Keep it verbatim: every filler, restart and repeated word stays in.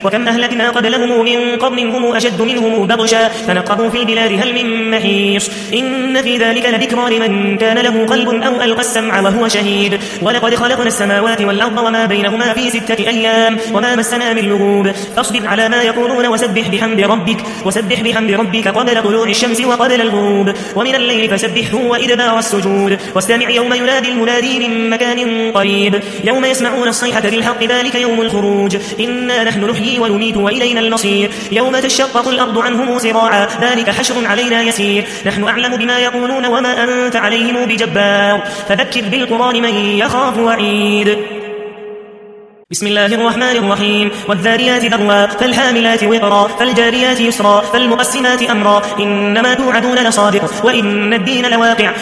وكم أهلكنا قبلهم من قرن هم أشد منهم بطشا فنقبوا في البلاد هل من محيص إن في ذلك لذكرى لمن كان له قلب أو ألقى السمع وهو شهيد ولقد خلقنا السماوات والأرض وما بينهما في ستة أيام وما مسنا من لغوب فاصبر على ما يقولون وسبح بحمد ربك وسبح بحمد ربك قبل طلوع الشمس وقبل الغروب ومن الليل فسبحه وإدبار السجود واستمع يوم ينادي المنادي من مكان قريب يوم يسمعون الصيحة بالحق ذلك يوم الخروج إنا نحن نحيي ونميت وإلينا المصير يوم تشقق الأرض عنهم سراعا ذلك حشر علينا يسير نحن أعلم بما يقولون وما أنت عليهم بجبار فذكر بالقرآن من يخاف وعيد بسم الله الرحمن الرحيم والذاريات ذروا فالحاملات وقرا فالجاريات يسرا فالمقسمات أمرا إنما توعدون لصادق وإن الدين لواقع